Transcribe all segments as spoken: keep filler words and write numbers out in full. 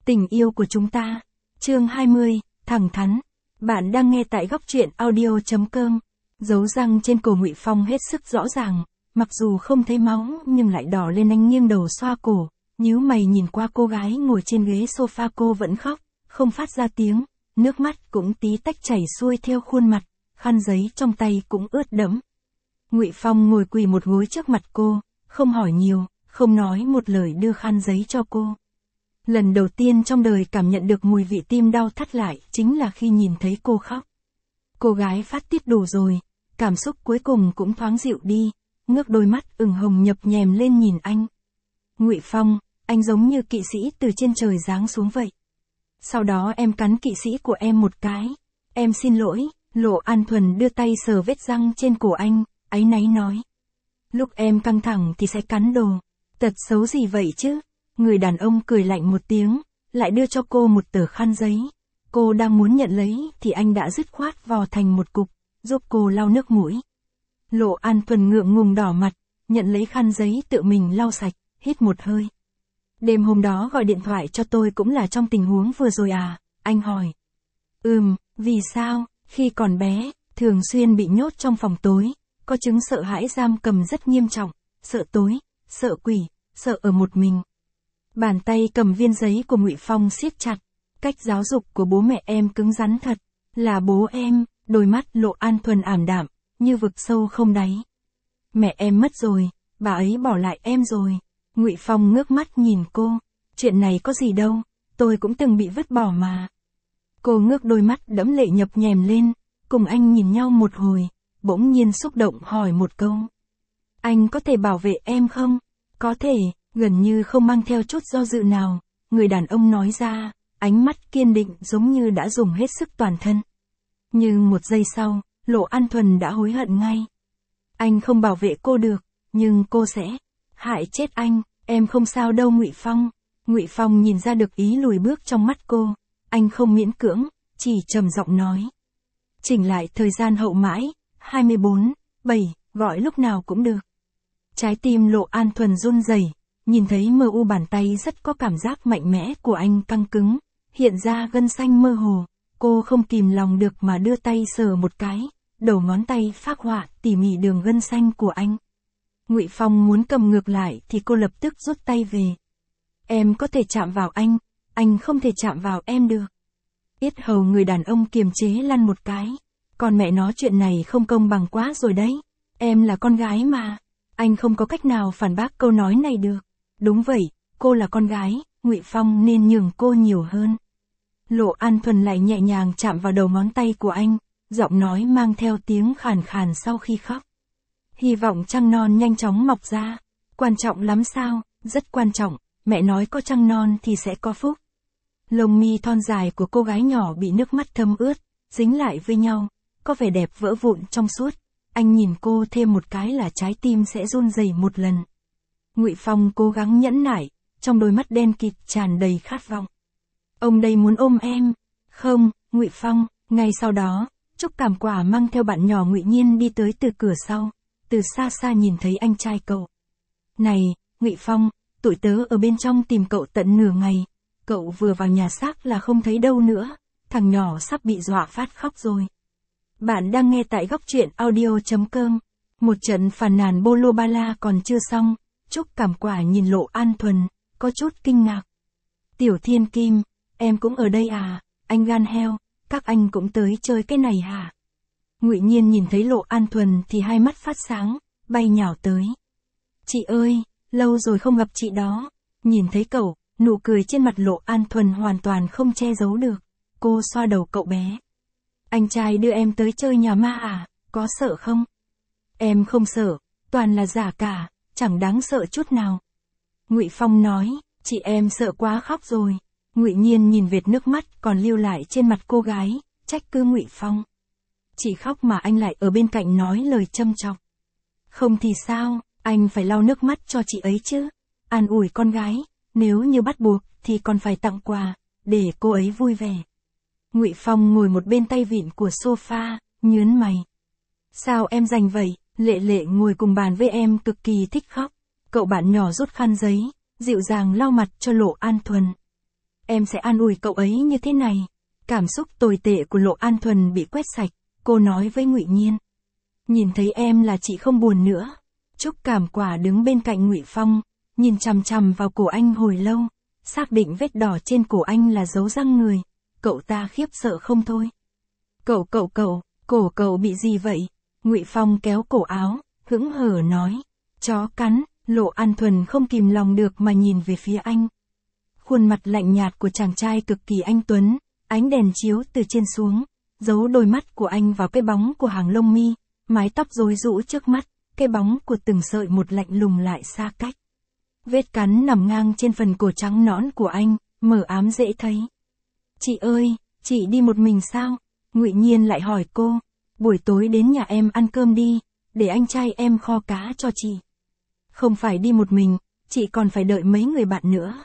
Tình yêu của chúng ta. Chương hai mươi, thẳng thắn. Bạn đang nghe tại góc truyện audio chấm com. Dấu răng trên cổ Ngụy Phong hết sức rõ ràng, mặc dù không thấy máu nhưng lại đỏ lên. Anh nghiêng đầu xoa cổ, nhíu mày nhìn qua cô gái ngồi trên ghế sofa. Cô vẫn khóc, không phát ra tiếng, nước mắt cũng tí tách chảy xuôi theo khuôn mặt, khăn giấy trong tay cũng ướt đẫm. Ngụy Phong ngồi quỳ một gối trước mặt cô, không hỏi nhiều, không nói một lời đưa khăn giấy cho cô. Lần đầu tiên trong đời cảm nhận được mùi vị tim đau thắt lại chính là khi nhìn thấy cô khóc. Cô gái phát tiết đủ rồi, cảm xúc cuối cùng cũng thoáng dịu đi, ngước đôi mắt ửng hồng nhập nhèm lên nhìn anh. Ngụy Phong, anh giống như kỵ sĩ từ trên trời giáng xuống vậy. Sau đó em cắn kỵ sĩ của em một cái. Em xin lỗi. Lộ An Thuần đưa tay sờ vết răng trên cổ anh, áy náy nói. Lúc em căng thẳng thì sẽ cắn đồ. Tật xấu gì vậy chứ? Người đàn ông cười lạnh một tiếng, lại đưa cho cô một tờ khăn giấy. Cô đang muốn nhận lấy thì anh đã dứt khoát vò thành một cục, giúp cô lau nước mũi. Lộ An Thuần ngượng ngùng đỏ mặt, nhận lấy khăn giấy tự mình lau sạch, hít một hơi. Đêm hôm đó gọi điện thoại cho tôi cũng là trong tình huống vừa rồi à? Anh hỏi. Ừm, vì sao? Khi còn bé, thường xuyên bị nhốt trong phòng tối, có chứng sợ hãi giam cầm rất nghiêm trọng, sợ tối, sợ quỷ, sợ ở một mình. Bàn tay cầm viên giấy của Ngụy Phong siết chặt, cách giáo dục của bố mẹ em cứng rắn thật, là bố em. Đôi mắt Lộ An Thuần ảm đạm, như vực sâu không đáy. Mẹ em mất rồi, bà ấy bỏ lại em rồi. Ngụy Phong ngước mắt nhìn cô, chuyện này có gì đâu, tôi cũng từng bị vứt bỏ mà. Cô ngước đôi mắt đẫm lệ nhập nhèm lên, cùng anh nhìn nhau một hồi, bỗng nhiên xúc động hỏi một câu. Anh có thể bảo vệ em không? Có thể, gần như không mang theo chút do dự nào, người đàn ông nói ra, ánh mắt kiên định giống như đã dùng hết sức toàn thân. Nhưng một giây sau, Lộ An Thuần đã hối hận ngay. Anh không bảo vệ cô được, nhưng cô sẽ hại chết anh. Em không sao đâu Ngụy Phong. Ngụy Phong nhìn ra được ý lùi bước trong mắt cô, anh không miễn cưỡng, chỉ trầm giọng nói. Chỉnh lại thời gian hậu mãi, hai mươi bốn, bảy, gọi lúc nào cũng được. Trái tim Lộ An Thuần run rẩy, nhìn thấy mờ u bàn tay rất có cảm giác mạnh mẽ của anh căng cứng, hiện ra gân xanh mơ hồ, cô không kìm lòng được mà đưa tay sờ một cái, đầu ngón tay phác họa tỉ mỉ đường gân xanh của anh. Ngụy Phong muốn cầm ngược lại thì cô lập tức rút tay về. Em có thể chạm vào anh, anh không thể chạm vào em được. Yết hầu người đàn ông kiềm chế lăn một cái. Còn mẹ nó chuyện này không công bằng quá rồi đấy. Em là con gái mà. Anh không có cách nào phản bác câu nói này được. Đúng vậy, cô là con gái, Ngụy Phong nên nhường cô nhiều hơn. Lộ An Thuần lại nhẹ nhàng chạm vào đầu ngón tay của anh, giọng nói mang theo tiếng khàn khàn sau khi khóc. Hy vọng trăng non nhanh chóng mọc ra. Quan trọng lắm sao? Rất quan trọng, mẹ nói có trăng non thì sẽ có phúc. Lông mi thon dài của cô gái nhỏ bị nước mắt thấm ướt, dính lại với nhau, có vẻ đẹp vỡ vụn trong suốt. Anh nhìn cô thêm một cái là trái tim sẽ run rẩy một lần. Ngụy Phong cố gắng nhẫn nại, trong đôi mắt đen kịt tràn đầy khát vọng. Ông đây muốn ôm em. Không, Ngụy Phong. Ngay sau đó, Trúc Cảm Quả mang theo bạn nhỏ Ngụy Nhiên đi tới từ cửa sau, từ xa xa nhìn thấy anh trai cậu. Này, Ngụy Phong, tụi tớ ở bên trong tìm cậu tận nửa ngày, cậu vừa vào nhà xác là không thấy đâu nữa, thằng nhỏ sắp bị dọa phát khóc rồi. Bạn đang nghe tại góc truyện audio chấm com. Một trận phàn nàn bô lô ba la còn chưa xong, Trúc Cảm Quả nhìn Lộ An Thuần, có chút kinh ngạc. Tiểu Thiên Kim, em cũng ở đây à? Anh gan heo, các anh cũng tới chơi cái này hả? Ngụy Nhiên nhìn thấy Lộ An Thuần thì hai mắt phát sáng, bay nhào tới. Chị ơi, lâu rồi không gặp chị đó. Nhìn thấy cậu, nụ cười trên mặt Lộ An Thuần hoàn toàn không che giấu được. Cô xoa đầu cậu bé. Anh trai đưa em tới chơi nhà ma à, có sợ không? Em không sợ, toàn là giả cả, chẳng đáng sợ chút nào. Ngụy Phong nói, chị em sợ quá khóc rồi. Ngụy Nhiên nhìn vệt nước mắt còn lưu lại trên mặt cô gái, trách cứ Ngụy Phong. Chị khóc mà anh lại ở bên cạnh nói lời châm chọc. Không thì sao, anh phải lau nước mắt cho chị ấy chứ. An ủi con gái, nếu như bắt buộc thì còn phải tặng quà, để cô ấy vui vẻ. Ngụy Phong ngồi một bên tay vịn của sofa, nhớn mày. Sao em rành vậy? Lệ Lệ ngồi cùng bàn với em cực kỳ thích khóc. Cậu bạn nhỏ rút khăn giấy, dịu dàng lau mặt cho Lộ An Thuần. em sẽ an ủi cậu ấy như thế này. Cảm xúc tồi tệ của Lộ An Thuần bị quét sạch, cô nói với Ngụy Nhiên. Nhìn thấy em là chị không buồn nữa. Trúc Cảm Quả đứng bên cạnh Ngụy Phong, nhìn chằm chằm vào cổ anh hồi lâu, xác định vết đỏ trên cổ anh là dấu răng người. Cậu ta khiếp sợ không thôi. Cậu cậu cậu, cổ cậu bị gì vậy? Ngụy Phong kéo cổ áo, hững hờ nói. Chó cắn. Lộ An Thuần không kìm lòng được mà nhìn về phía anh. Khuôn mặt lạnh nhạt của chàng trai cực kỳ anh tuấn, ánh đèn chiếu từ trên xuống, giấu đôi mắt của anh vào cái bóng của hàng lông mi, mái tóc rối rũ trước mắt, cái bóng của từng sợi một lạnh lùng lại xa cách. Vết cắn nằm ngang trên phần cổ trắng nõn của anh, mờ ám dễ thấy. Chị ơi, chị đi một mình sao? Ngụy Nhiên lại hỏi cô. Buổi tối đến nhà em ăn cơm đi, để anh trai em kho cá cho chị. Không phải đi một mình, chị còn phải đợi mấy người bạn nữa.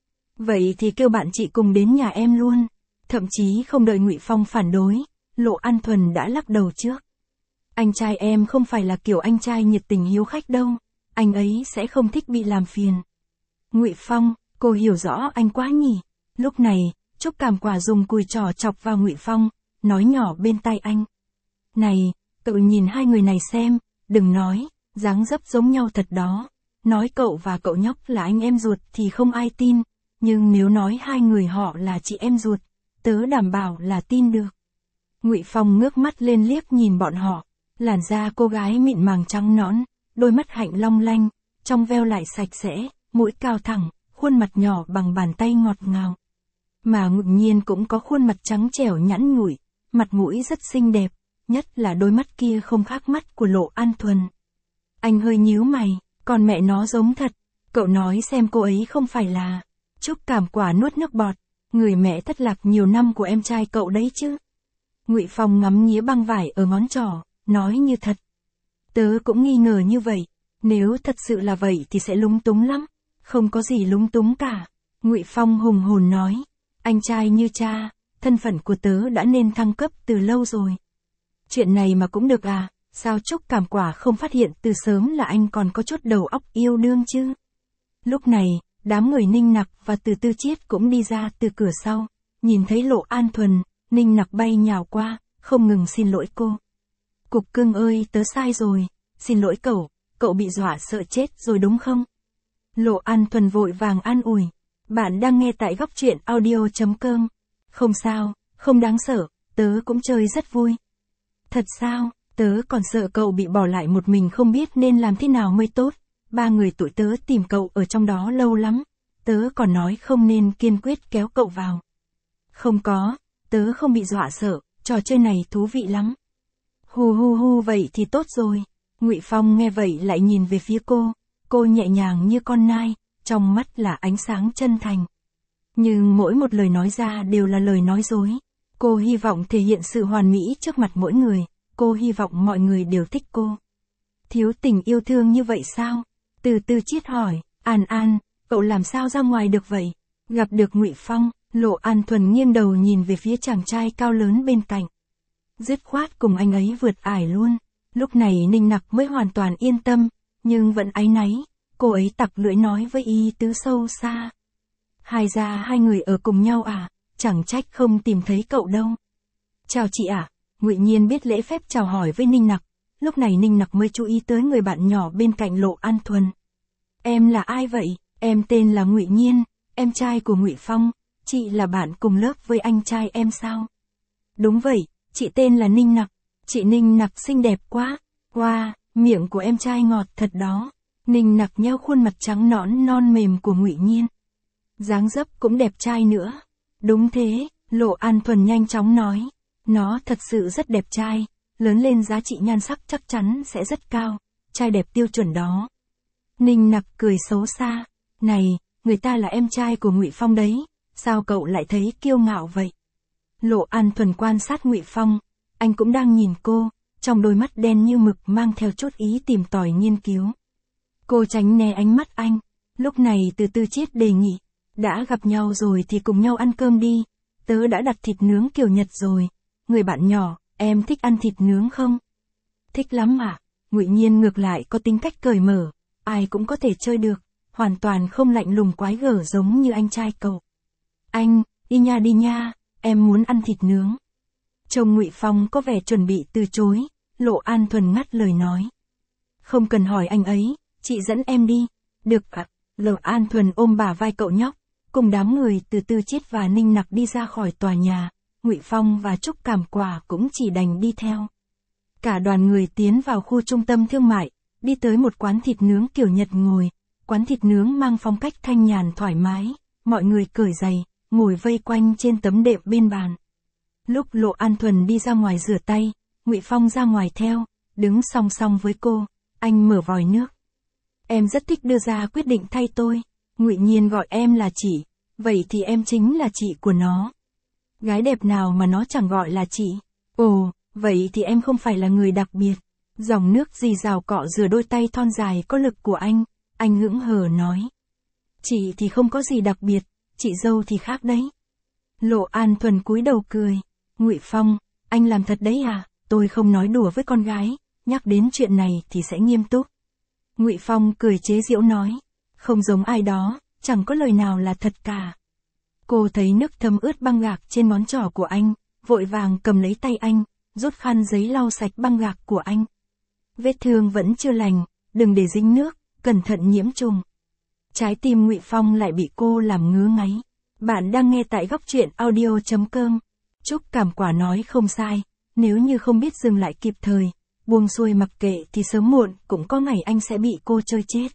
Vậy thì kêu bạn chị cùng đến nhà em luôn. Thậm chí không đợi Ngụy Phong phản đối, Lộ An Thuần đã lắc đầu trước. Anh trai em không phải là kiểu anh trai nhiệt tình hiếu khách đâu, anh ấy sẽ không thích bị làm phiền. Ngụy Phong, cô hiểu rõ anh quá nhỉ. Lúc này, Trúc Cảm Quả dùng cùi trỏ chọc vào Ngụy Phong, nói nhỏ bên tai anh. Này, cậu nhìn hai người này xem, đừng nói, dáng dấp giống nhau thật đó. Nói cậu và cậu nhóc là anh em ruột thì không ai tin, nhưng nếu nói hai người họ là chị em ruột, tớ đảm bảo là tin được. Ngụy Phong ngước mắt lên liếc nhìn bọn họ, làn da cô gái mịn màng trắng nõn, đôi mắt hạnh long lanh, trong veo lại sạch sẽ, mũi cao thẳng, khuôn mặt nhỏ bằng bàn tay ngọt ngào. Mà Ngụy Nhiên cũng có khuôn mặt trắng trẻo nhẵn nhụi, mặt mũi rất xinh đẹp, nhất là đôi mắt kia không khác mắt của Lộ An Thuần. Anh hơi nhíu mày, còn mẹ nó giống thật, cậu nói xem cô ấy không phải là... Trúc Cảm Quả nuốt nước bọt, người mẹ thất lạc nhiều năm của em trai cậu đấy chứ. Ngụy Phong ngắm nghía băng vải ở ngón trỏ, nói như thật. Tớ cũng nghi ngờ như vậy, nếu thật sự là vậy thì sẽ lúng túng lắm. Không có gì lúng túng cả. Ngụy Phong hùng hồn nói, anh trai như cha, thân phận của tớ đã nên thăng cấp từ lâu rồi. Chuyện này mà cũng được à, sao Trúc Cảm Quả không phát hiện từ sớm là anh còn có chút đầu óc yêu đương chứ? Lúc này, đám người Ninh Nặc và Từ Tư Chiết cũng đi ra từ cửa sau, nhìn thấy Lộ An Thuần, Ninh Nặc bay nhào qua, không ngừng xin lỗi cô. Cục cưng ơi, tớ sai rồi, xin lỗi cậu, cậu bị dọa sợ chết rồi đúng không? Lộ An Thuần vội vàng an ủi, bạn đang nghe tại góc truyện audio chấm com. Không sao, không đáng sợ, tớ cũng chơi rất vui. Thật sao, tớ còn sợ cậu bị bỏ lại một mình không biết nên làm thế nào mới tốt. Ba người tụi tớ tìm cậu ở trong đó lâu lắm, tớ còn nói không nên kiên quyết kéo cậu vào. Không có, tớ không bị dọa sợ, trò chơi này thú vị lắm. Hù hù hù vậy thì tốt rồi. Ngụy Phong nghe vậy lại nhìn về phía cô, cô nhẹ nhàng như con nai, trong mắt là ánh sáng chân thành. Nhưng mỗi một lời nói ra đều là lời nói dối. Cô hy vọng thể hiện sự hoàn mỹ trước mặt mỗi người, cô hy vọng mọi người đều thích cô. Thiếu tình yêu thương như vậy sao? Từ Từ Chiết hỏi, An An, cậu làm sao ra ngoài được vậy? Gặp được Ngụy Phong, Lộ An Thuần nghiêng đầu nhìn về phía chàng trai cao lớn bên cạnh. Dứt khoát cùng anh ấy vượt ải luôn. Lúc này Ninh Nặc mới hoàn toàn yên tâm, nhưng vẫn áy náy, cô ấy tặc lưỡi nói với ý tứ sâu xa. Hai ra hai người ở cùng nhau à, chẳng trách không tìm thấy cậu đâu. Chào chị ạ, à? Ngụy Nhiên biết lễ phép chào hỏi với Ninh Nặc. Lúc này Ninh Nặc mới chú ý tới người bạn nhỏ bên cạnh Lộ An Thuần. Em là ai vậy? Em tên là Ngụy Nhiên, em trai của Ngụy Phong. Chị là bạn cùng lớp với anh trai em sao? Đúng vậy, chị tên là Ninh Nặc. Chị Ninh Nặc xinh đẹp quá. Wow, miệng của em trai ngọt thật đó. Ninh Nặc nheo khuôn mặt trắng nõn non mềm của Ngụy Nhiên. Dáng dấp cũng đẹp trai nữa. Đúng thế, Lộ An Thuần nhanh chóng nói. Nó thật sự rất đẹp trai. Lớn lên giá trị nhan sắc chắc chắn sẽ rất cao, trai đẹp tiêu chuẩn đó. Ninh Nặc cười xấu xa, này, người ta là em trai của Ngụy Phong đấy, sao cậu lại thấy kiêu ngạo vậy? Lộ An Thuần quan sát Ngụy Phong, anh cũng đang nhìn cô, trong đôi mắt đen như mực mang theo chút ý tìm tòi nghiên cứu. Cô tránh né ánh mắt anh, lúc này Từ Tư Chiết đề nghị, đã gặp nhau rồi thì cùng nhau ăn cơm đi, tớ đã đặt thịt nướng kiểu Nhật rồi, người bạn nhỏ. Em thích ăn thịt nướng không? Thích lắm ạ. À? Ngụy Nhiên ngược lại có tính cách cởi mở, ai cũng có thể chơi được, hoàn toàn không lạnh lùng quái gở giống như anh trai cậu. Anh, đi nha đi nha, em muốn ăn thịt nướng. Trông Ngụy Phong có vẻ chuẩn bị từ chối, Lộ An Thuần ngắt lời nói. Không cần hỏi anh ấy, chị dẫn em đi. Được ạ. Lộ An Thuần ôm bả vai cậu nhóc, cùng đám người từ Tư Chiết và Ninh Nặc đi ra khỏi tòa nhà. Ngụy Phong và Trúc Cảm Quả cũng chỉ đành đi theo. Cả đoàn người tiến vào khu trung tâm thương mại, đi tới một quán thịt nướng kiểu Nhật ngồi. Quán thịt nướng mang phong cách thanh nhàn thoải mái, mọi người cởi giày, ngồi vây quanh trên tấm đệm bên bàn. Lúc Lộ An Thuần đi ra ngoài rửa tay, Ngụy Phong ra ngoài theo, đứng song song với cô, anh mở vòi nước. Em rất thích đưa ra quyết định thay tôi. Ngụy Nhiên gọi em là chị, vậy thì em chính là chị của nó. Gái đẹp nào mà nó chẳng gọi là chị. Ồ, vậy thì em không phải là người đặc biệt. Dòng nước rì rào cọ rửa đôi tay thon dài có lực của anh, anh hững hờ nói. Chị thì không có gì đặc biệt, chị dâu thì khác đấy. Lộ An Thuần cúi đầu cười. Ngụy Phong, anh làm thật đấy à? Tôi không nói đùa với con gái, nhắc đến chuyện này thì sẽ nghiêm túc. Ngụy Phong cười chế giễu nói. Không giống ai đó, chẳng có lời nào là thật cả. Cô thấy nước thấm ướt băng gạc trên ngón trỏ của anh, vội vàng cầm lấy tay anh, rút khăn giấy lau sạch băng gạc của anh. Vết thương vẫn chưa lành, đừng để dính nước, cẩn thận nhiễm trùng. Trái tim Ngụy Phong lại bị cô làm ngứa ngáy. Bạn đang nghe tại góc truyện audio chấm com. Trúc Cảm Quả nói không sai, nếu như không biết dừng lại kịp thời, buông xuôi mặc kệ thì sớm muộn cũng có ngày anh sẽ bị cô chơi chết.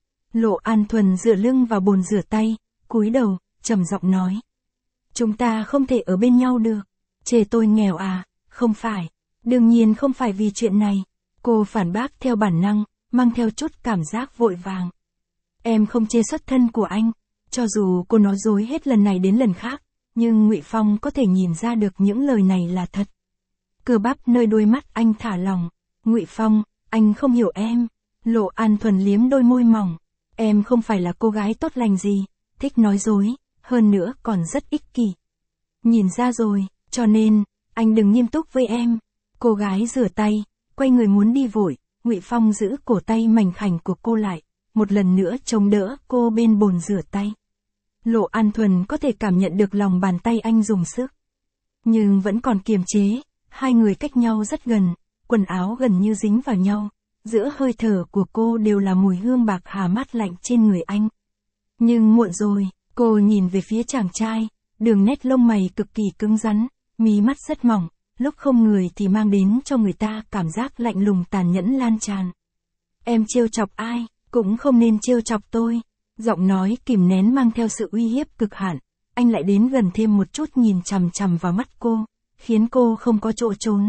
Lộ An Thuần dựa lưng vào bồn rửa tay, cúi đầu, trầm giọng nói. Chúng ta không thể ở bên nhau được. Chê tôi nghèo à? Không phải. Đương nhiên không phải vì chuyện này. Cô phản bác theo bản năng, mang theo chút cảm giác vội vàng. Em không chê xuất thân của anh. Cho dù cô nói dối hết lần này đến lần khác, nhưng Ngụy Phong có thể nhìn ra được những lời này là thật. Cơ bắp nơi đôi mắt anh thả lỏng. Ngụy Phong, anh không hiểu em. Lộ An Thuần liếm đôi môi mỏng. Em không phải là cô gái tốt lành gì, thích nói dối, hơn nữa còn rất ích kỷ. Nhìn ra rồi, cho nên, anh đừng nghiêm túc với em. Cô gái rửa tay, quay người muốn đi vội, Ngụy Phong giữ cổ tay mảnh khảnh của cô lại, một lần nữa chống đỡ cô bên bồn rửa tay. Lộ An Thuần có thể cảm nhận được lòng bàn tay anh dùng sức. Nhưng vẫn còn kiềm chế, hai người cách nhau rất gần, quần áo gần như dính vào nhau. Giữa hơi thở của cô đều là mùi hương bạc hà mát lạnh trên người anh. Nhưng muộn rồi, cô nhìn về phía chàng trai, đường nét lông mày cực kỳ cứng rắn, mí mắt rất mỏng, lúc không người thì mang đến cho người ta cảm giác lạnh lùng tàn nhẫn lan tràn. Em trêu chọc ai, cũng không nên trêu chọc tôi. Giọng nói kìm nén mang theo sự uy hiếp cực hạn, anh lại đến gần thêm một chút nhìn chằm chằm vào mắt cô, khiến cô không có chỗ trốn.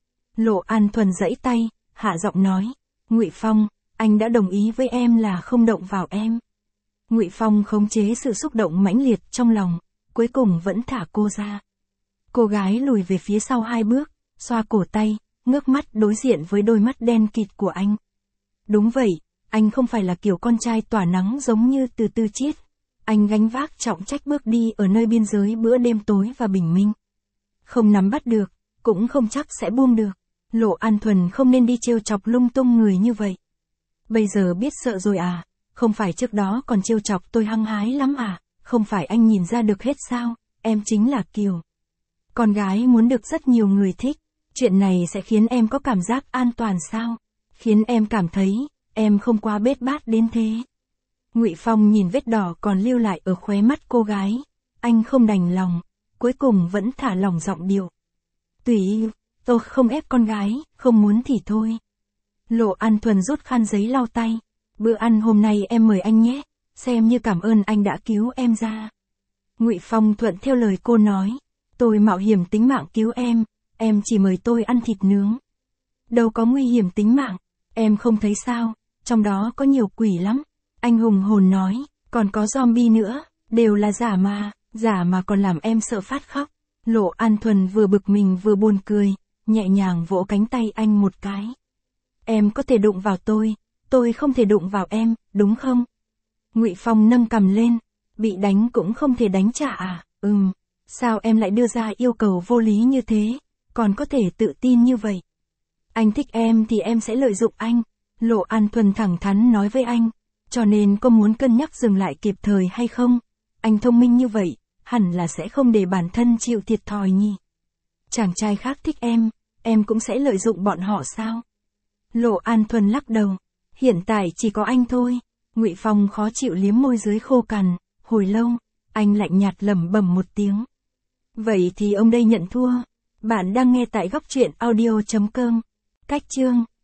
Lộ An Thuần giãy tay, hạ giọng nói. Ngụy Phong, anh đã đồng ý với em là không động vào em. Ngụy Phong khống chế sự xúc động mãnh liệt trong lòng, cuối cùng vẫn thả cô ra. Cô gái lùi về phía sau hai bước, xoa cổ tay, ngước mắt đối diện với đôi mắt đen kịt của anh. Đúng vậy, anh không phải là kiểu con trai tỏa nắng giống như Từ Tư Chiết. Anh gánh vác trọng trách bước đi ở nơi biên giới bữa đêm tối và bình minh. Không nắm bắt được, cũng không chắc sẽ buông được. Lộ An Thuần không nên đi trêu chọc lung tung người như vậy. Bây giờ biết sợ rồi à? Không phải trước đó còn trêu chọc tôi hăng hái lắm à? Không phải anh nhìn ra được hết sao? Em chính là Kiều. Con gái muốn được rất nhiều người thích. Chuyện này sẽ khiến em có cảm giác an toàn sao? Khiến em cảm thấy, em không quá bết bát đến thế. Ngụy Phong nhìn vết đỏ còn lưu lại ở khóe mắt cô gái. Anh không đành lòng, cuối cùng vẫn thả lỏng giọng điệu. Tùy, tôi không ép con gái, không muốn thì thôi. Lộ An Thuần rút khăn giấy lau tay. Bữa ăn hôm nay em mời anh nhé, xem như cảm ơn anh đã cứu em ra. Ngụy Phong thuận theo lời cô nói. Tôi mạo hiểm tính mạng cứu em, em chỉ mời tôi ăn thịt nướng. Đâu có nguy hiểm tính mạng, em không thấy sao, trong đó có nhiều quỷ lắm. Anh hùng hồn nói, còn có zombie nữa, đều là giả mà, giả mà còn làm em sợ phát khóc. Lộ An Thuần vừa bực mình vừa buồn cười, nhẹ nhàng vỗ cánh tay anh một cái. Em có thể đụng vào tôi, tôi không thể đụng vào em, đúng không? Ngụy Phong nâng cằm lên, bị đánh cũng không thể đánh trả à? Ừm, sao em lại đưa ra yêu cầu vô lý như thế, còn có thể tự tin như vậy? Anh thích em thì em sẽ lợi dụng anh, Lộ An Thuần thẳng thắn nói với anh, cho nên cô muốn cân nhắc dừng lại kịp thời hay không? Anh thông minh như vậy, hẳn là sẽ không để bản thân chịu thiệt thòi nhỉ. Chàng trai khác thích em, em cũng sẽ lợi dụng bọn họ sao? Lộ An Thuần lắc đầu. Hiện tại chỉ có anh thôi. Ngụy Phong khó chịu liếm môi dưới khô cằn, hồi lâu, anh lạnh nhạt lẩm bẩm một tiếng. Vậy thì ông đây nhận thua. Bạn đang nghe tại góc truyện audio chấm com. Cách chương